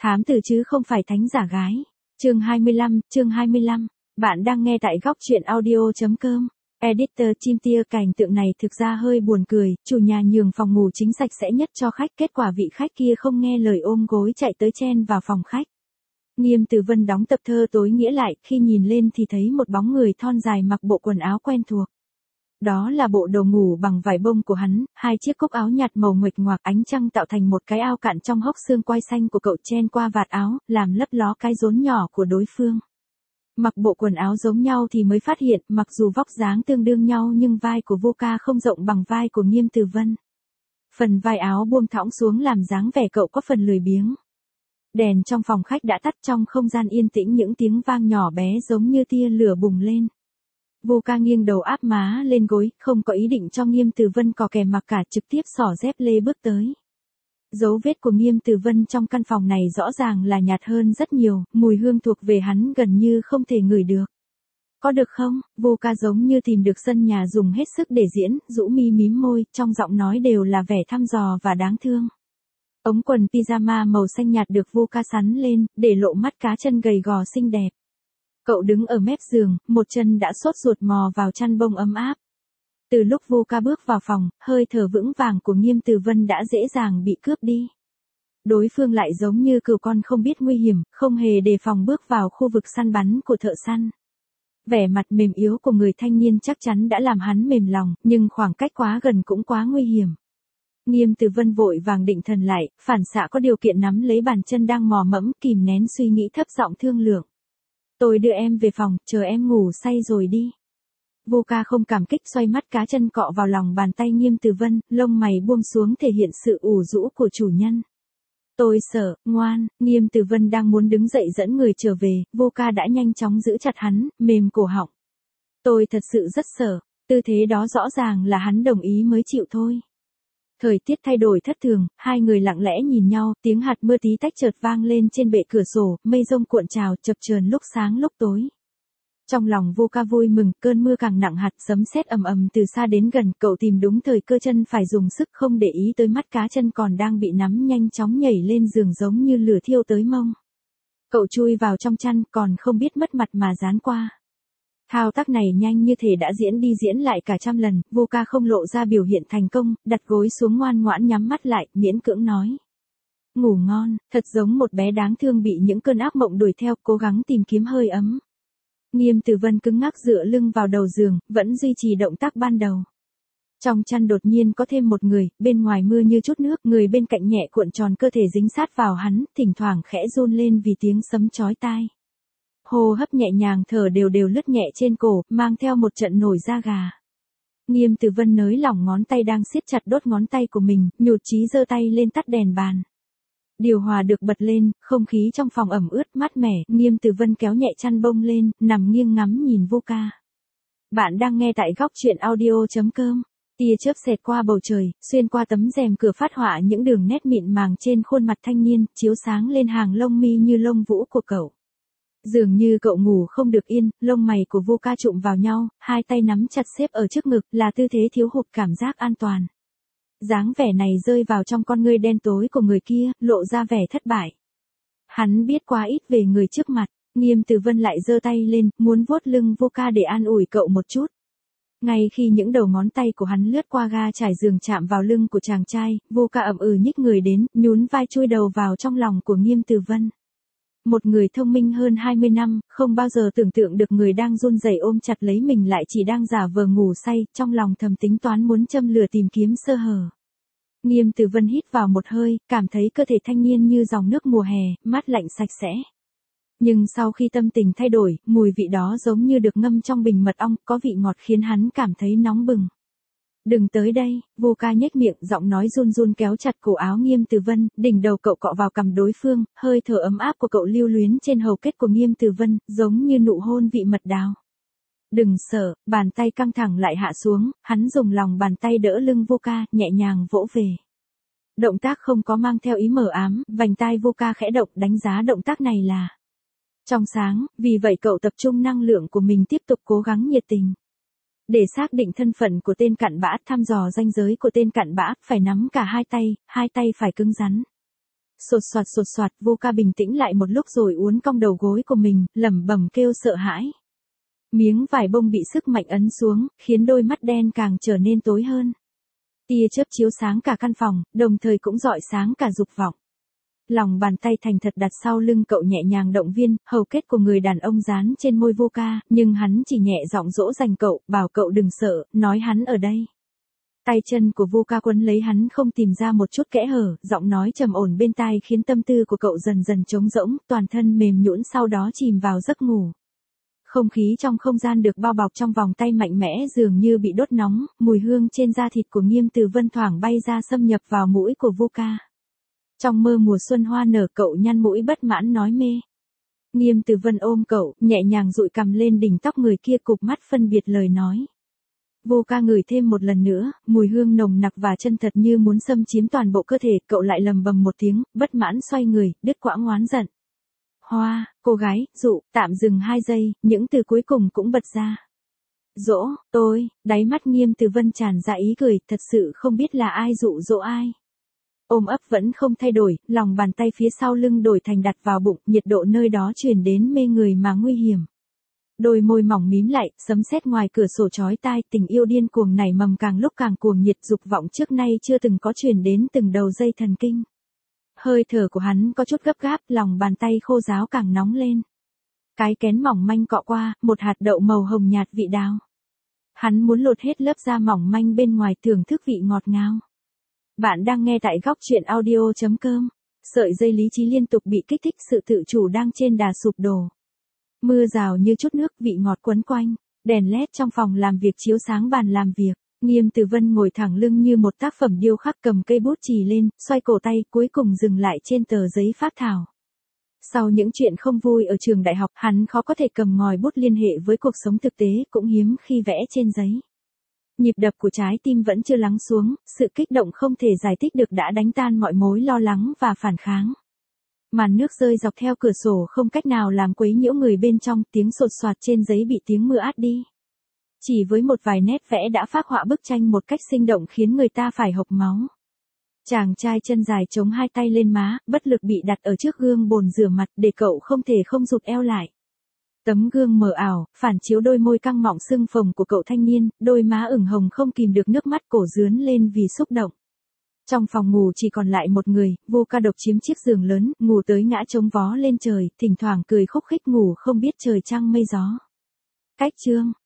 Thám tử chứ không phải thánh giả gái. Chương 25. Bạn đang nghe tại góc truyện audio.com. Editor chim tia cảnh tượng này thực ra hơi buồn cười, chủ nhà nhường phòng ngủ chính sạch sẽ nhất cho khách, kết quả vị khách kia không nghe lời ôm gối chạy tới chen vào phòng khách. Nghiêm Từ Vân đóng tập thơ tối nghĩa lại, khi nhìn lên thì thấy một bóng người thon dài mặc bộ quần áo quen thuộc. Đó là bộ đồ ngủ bằng vải bông của hắn, hai chiếc cúc áo nhạt màu nguệch ngoạc, ánh trăng tạo thành một cái ao cạn trong hốc xương quai xanh của cậu chen qua vạt áo, làm lấp ló cái rốn nhỏ của đối phương. Mặc bộ quần áo giống nhau thì mới phát hiện, mặc dù vóc dáng tương đương nhau nhưng vai của vô ca không rộng bằng vai của Nghiêm Từ Vân. Phần vai áo buông thõng xuống làm dáng vẻ cậu có phần lười biếng. Đèn trong phòng khách đã tắt, trong không gian yên tĩnh những tiếng vang nhỏ bé giống như tia lửa bùng lên. Vô ca nghiêng đầu áp má lên gối, không có ý định cho Nghiêm Từ Vân cò kè mặc cả, trực tiếp xỏ dép lê bước tới. Dấu vết của Nghiêm Từ Vân trong căn phòng này rõ ràng là nhạt hơn rất nhiều, mùi hương thuộc về hắn gần như không thể ngửi được. Có được không? Vô ca giống như tìm được sân nhà dùng hết sức để diễn, rũ mi mím môi, trong giọng nói đều là vẻ thăm dò và đáng thương. Ống quần pyjama màu xanh nhạt được vô ca sắn lên, để lộ mắt cá chân gầy gò xinh đẹp. Cậu đứng ở mép giường, một chân đã sốt ruột mò vào chăn bông ấm áp. Từ lúc vô ca bước vào phòng, hơi thở vững vàng của Nghiêm Từ Vân đã dễ dàng bị cướp đi. Đối phương lại giống như cừu con không biết nguy hiểm, không hề đề phòng bước vào khu vực săn bắn của thợ săn. Vẻ mặt mềm yếu của người thanh niên chắc chắn đã làm hắn mềm lòng, nhưng khoảng cách quá gần cũng quá nguy hiểm. Nghiêm Từ Vân vội vàng định thần lại, phản xạ có điều kiện nắm lấy bàn chân đang mò mẫm, kìm nén suy nghĩ thấp giọng thương lượng. Tôi đưa em về phòng, chờ em ngủ say rồi đi. Vô ca không cảm kích, xoay mắt cá chân cọ vào lòng bàn tay Nghiêm Từ Vân, lông mày buông xuống thể hiện sự ủ rũ của chủ nhân. Tôi sợ, ngoan. Nghiêm Từ Vân đang muốn đứng dậy dẫn người trở về, vô ca đã nhanh chóng giữ chặt hắn, mềm cổ họng. Tôi thật sự rất sợ, tư thế đó rõ ràng là hắn đồng ý mới chịu thôi. Thời tiết thay đổi thất thường, hai người lặng lẽ nhìn nhau, tiếng hạt mưa tí tách chợt vang lên trên bệ cửa sổ, mây rông cuộn trào, chập chờn lúc sáng lúc tối. Trong lòng vô ca vui mừng, cơn mưa càng nặng, hạt sấm sét ầm ầm từ xa đến gần, cậu tìm đúng thời cơ, chân phải dùng sức, không để ý tới mắt cá chân còn đang bị nắm, nhanh chóng nhảy lên giường giống như lửa thiêu tới mông. Cậu chui vào trong chăn, còn không biết mất mặt mà dán qua. Thao tác này nhanh như thể đã diễn đi diễn lại cả trăm lần, vô ca không lộ ra biểu hiện thành công, đặt gối xuống ngoan ngoãn nhắm mắt lại, miễn cưỡng nói. Ngủ ngon, thật giống một bé đáng thương bị những cơn ác mộng đuổi theo, cố gắng tìm kiếm hơi ấm. Nghiêm Từ Vân cứng ngắc dựa lưng vào đầu giường, vẫn duy trì động tác ban đầu. Trong chăn đột nhiên có thêm một người, bên ngoài mưa như chút nước, người bên cạnh nhẹ cuộn tròn cơ thể dính sát vào hắn, thỉnh thoảng khẽ run lên vì tiếng sấm chói tai. Hô hấp nhẹ nhàng, thở đều đều lướt nhẹ trên cổ, mang theo một trận nổi da gà. Nghiêm Từ Vân nới lỏng ngón tay đang siết chặt đốt ngón tay của mình, nhụt chí giơ tay lên tắt đèn bàn. Điều hòa được bật lên, không khí trong phòng ẩm ướt mát mẻ, Nghiêm Từ Vân kéo nhẹ chăn bông lên, nằm nghiêng ngắm nhìn vô ca. Bạn đang nghe tại góc truyện audio.com. Tia chớp xẹt qua bầu trời, xuyên qua tấm rèm cửa phát họa những đường nét mịn màng trên khuôn mặt thanh niên, chiếu sáng lên hàng lông mi như lông vũ của cậu. Dường như cậu ngủ không được yên, lông mày của vô ca chụm vào nhau, hai tay nắm chặt xếp ở trước ngực, là tư thế thiếu hụt cảm giác an toàn. Dáng vẻ này rơi vào trong con ngươi đen tối của người kia, lộ ra vẻ thất bại. Hắn biết quá ít về người trước mặt, Nghiêm Từ Vân lại giơ tay lên, muốn vuốt lưng vô ca để an ủi cậu một chút. Ngay khi những đầu ngón tay của hắn lướt qua ga trải giường chạm vào lưng của chàng trai, vô ca ậm nhích người đến, nhún vai chui đầu vào trong lòng của Nghiêm Từ Vân. Một người thông minh hơn 20 năm, không bao giờ tưởng tượng được người đang run rẩy ôm chặt lấy mình lại chỉ đang giả vờ ngủ say, trong lòng thầm tính toán muốn châm lửa tìm kiếm sơ hở. Nghiêm Từ Vân hít vào một hơi, cảm thấy cơ thể thanh niên như dòng nước mùa hè, mát lạnh sạch sẽ. Nhưng sau khi tâm tình thay đổi, mùi vị đó giống như được ngâm trong bình mật ong, có vị ngọt khiến hắn cảm thấy nóng bừng. Đừng tới đây, vô ca nhếch miệng, giọng nói run run kéo chặt cổ áo Nghiêm Từ Vân, đỉnh đầu cậu cọ vào cằm đối phương, hơi thở ấm áp của cậu lưu luyến trên hầu kết của Nghiêm Từ Vân, giống như nụ hôn vị mật đào. Đừng sợ, bàn tay căng thẳng lại hạ xuống, hắn dùng lòng bàn tay đỡ lưng vô ca, nhẹ nhàng vỗ về. Động tác không có mang theo ý mờ ám, vành tai vô ca khẽ động, đánh giá động tác này là trong sáng, vì vậy cậu tập trung năng lượng của mình tiếp tục cố gắng nhiệt tình. Để xác định thân phận của tên cặn bã, thăm dò ranh giới của tên cặn bã, phải nắm cả hai tay phải cứng rắn. Sột soạt, Vô Ca bình tĩnh lại một lúc rồi uốn cong đầu gối của mình, lẩm bẩm kêu sợ hãi. Miếng vải bông bị sức mạnh ấn xuống, khiến đôi mắt đen càng trở nên tối hơn. Tia chớp chiếu sáng cả căn phòng, đồng thời cũng rọi sáng cả dục vọng. Lòng bàn tay thành thật đặt sau lưng cậu nhẹ nhàng động viên, hầu kết của người đàn ông dán trên môi Vô Ca, nhưng hắn chỉ nhẹ giọng dỗ dành cậu, bảo cậu đừng sợ, nói hắn ở đây. Tay chân của Vô Ca quấn lấy hắn không tìm ra một chút kẽ hở, giọng nói trầm ổn bên tai khiến tâm tư của cậu dần dần trống rỗng, toàn thân mềm nhũn sau đó chìm vào giấc ngủ. Không khí trong không gian được bao bọc trong vòng tay mạnh mẽ dường như bị đốt nóng, mùi hương trên da thịt của Nghiêm Từ Vân thoảng bay ra xâm nhập vào mũi của Vô Ca. Trong mơ mùa xuân hoa nở, cậu nhăn mũi bất mãn nói mê. Nghiêm Từ Vân ôm cậu, nhẹ nhàng dụi cằm lên đỉnh tóc người kia, cụp mắt phân biệt lời nói. Vô Ca ngửi thêm một lần nữa, mùi hương nồng nặc và chân thật như muốn xâm chiếm toàn bộ cơ thể, cậu lại lầm bầm một tiếng, bất mãn xoay người, đứt quãng oán giận. Hoa, cô gái, dụ, tạm dừng 2 giây, những từ cuối cùng cũng bật ra. Dỗ, tôi, đáy mắt Nghiêm Từ Vân tràn ra ý cười, thật sự không biết là ai dụ dỗ ai. Ôm ấp vẫn không thay đổi, lòng bàn tay phía sau lưng đổi thành đặt vào bụng, nhiệt độ nơi đó truyền đến mê người mà nguy hiểm. Đôi môi mỏng mím lại, sấm sét ngoài cửa sổ chói tai, tình yêu điên cuồng nảy mầm càng lúc càng cuồng nhiệt, dục vọng trước nay chưa từng có truyền đến từng đầu dây thần kinh. Hơi thở của hắn có chút gấp gáp, lòng bàn tay khô ráo càng nóng lên. Cái kén mỏng manh cọ qua, một hạt đậu màu hồng nhạt vị đào. Hắn muốn lột hết lớp da mỏng manh bên ngoài, thưởng thức vị ngọt ngào. Bạn đang nghe tại góc truyện audio.com. Sợi dây lý trí liên tục bị kích thích, sự tự chủ đang trên đà sụp đổ. Mưa rào như chút nước, vị ngọt quấn quanh. Đèn led trong phòng làm việc chiếu sáng bàn làm việc. Nghiêm Từ Vân ngồi thẳng lưng như một tác phẩm điêu khắc, cầm cây bút chì lên, xoay cổ tay, cuối cùng dừng lại trên tờ giấy phác thảo. Sau những chuyện không vui ở trường đại học, hắn khó có thể cầm ngòi bút liên hệ với cuộc sống thực tế, cũng hiếm khi vẽ trên giấy. Nhịp đập của trái tim vẫn chưa lắng xuống, sự kích động không thể giải thích được đã đánh tan mọi mối lo lắng và phản kháng. Màn nước rơi dọc theo cửa sổ không cách nào làm quấy nhiễu người bên trong, tiếng sột soạt trên giấy bị tiếng mưa át đi. Chỉ với một vài nét vẽ đã phác họa bức tranh một cách sinh động khiến người ta phải hộc máu. Chàng trai chân dài chống hai tay lên má, bất lực bị đặt ở trước gương bồn rửa mặt để cậu không thể không rụt eo lại. Tấm gương mờ ảo, phản chiếu đôi môi căng mọng sưng phồng của cậu thanh niên, đôi má ửng hồng không kìm được nước mắt, cổ rướn lên vì xúc động. Trong phòng ngủ chỉ còn lại một người, Vô Ca độc chiếm chiếc giường lớn, ngủ tới ngã chống vó lên trời, thỉnh thoảng cười khúc khích ngủ không biết trời trăng mây gió. Cách chương